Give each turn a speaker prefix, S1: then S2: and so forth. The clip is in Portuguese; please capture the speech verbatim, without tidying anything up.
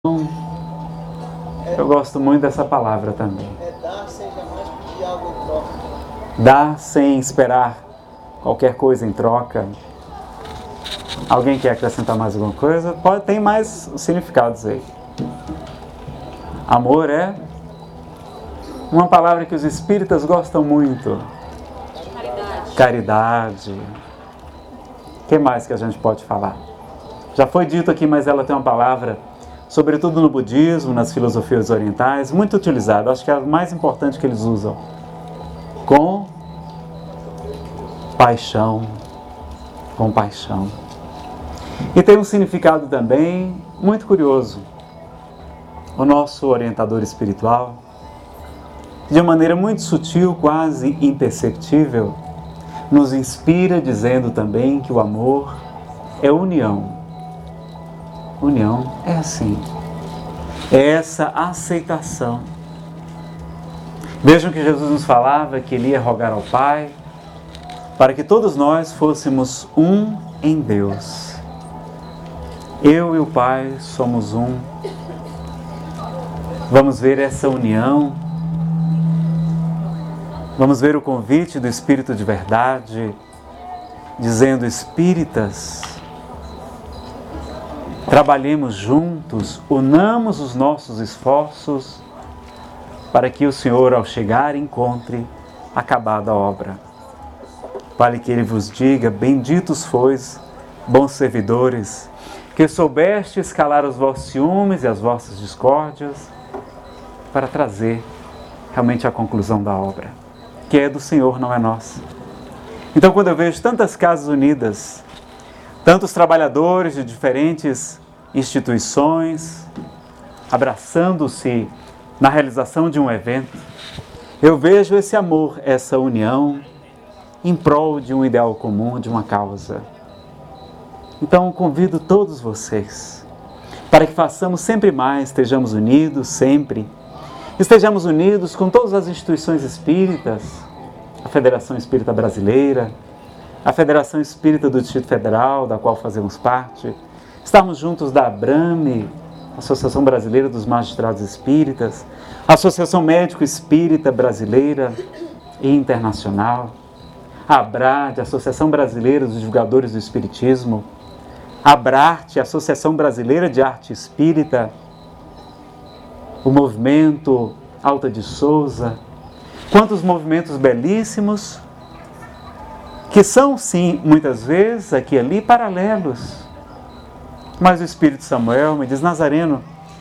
S1: Eu gosto muito dessa palavra também.
S2: É dar sem jamais pedir algo em troca.
S1: Dar sem esperar qualquer coisa em troca. Alguém quer acrescentar mais alguma coisa? Pode, tem mais significados aí. Amor é uma palavra que os espíritas gostam muito.
S3: Caridade.
S1: Caridade. O que mais que a gente pode falar? Já foi dito aqui, mas ela tem uma palavra, sobretudo no budismo, nas filosofias orientais, muito utilizada. Acho que é a mais importante que eles usam. Com paixão. Compaixão. E tem um significado também muito curioso. O nosso orientador espiritual, de maneira muito sutil, quase imperceptível, nos inspira dizendo também que o amor é união. União é assim. É essa aceitação. Vejam que Jesus nos falava que Ele ia rogar ao Pai para que todos nós fôssemos um em Deus. Eu e o Pai somos um. Vamos ver essa união. Vamos ver o convite do Espírito de Verdade, dizendo: espíritas, trabalhemos juntos, unamos os nossos esforços para que o Senhor, ao chegar, encontre acabada a obra. Vale que Ele vos diga: benditos sois, bons servidores, que soubestes calar os vossos ciúmes e as vossas discórdias para trazer realmente a conclusão da obra, que é do Senhor, não é nossa. Então, quando eu vejo tantas casas unidas, tantos trabalhadores de diferentes instituições abraçando-se na realização de um evento, eu vejo esse amor, essa união em prol de um ideal comum, de uma causa. Então, convido todos vocês para que façamos sempre mais, estejamos unidos sempre, estejamos unidos com todas as instituições espíritas, a Federação Espírita Brasileira, a Federação Espírita do Distrito Federal, da qual fazemos parte, estarmos juntos da ABRAME, Associação Brasileira dos Magistrados Espíritas, Associação Médico Espírita Brasileira e Internacional, a ABRAD, Associação Brasileira dos Divulgadores do Espiritismo, a ABRARTE, Associação Brasileira de Arte Espírita, o Movimento Alta de Souza, quantos movimentos belíssimos, que são, sim, muitas vezes, aqui e ali, paralelos. Mas o Espírito Samuel me diz: Nazareno,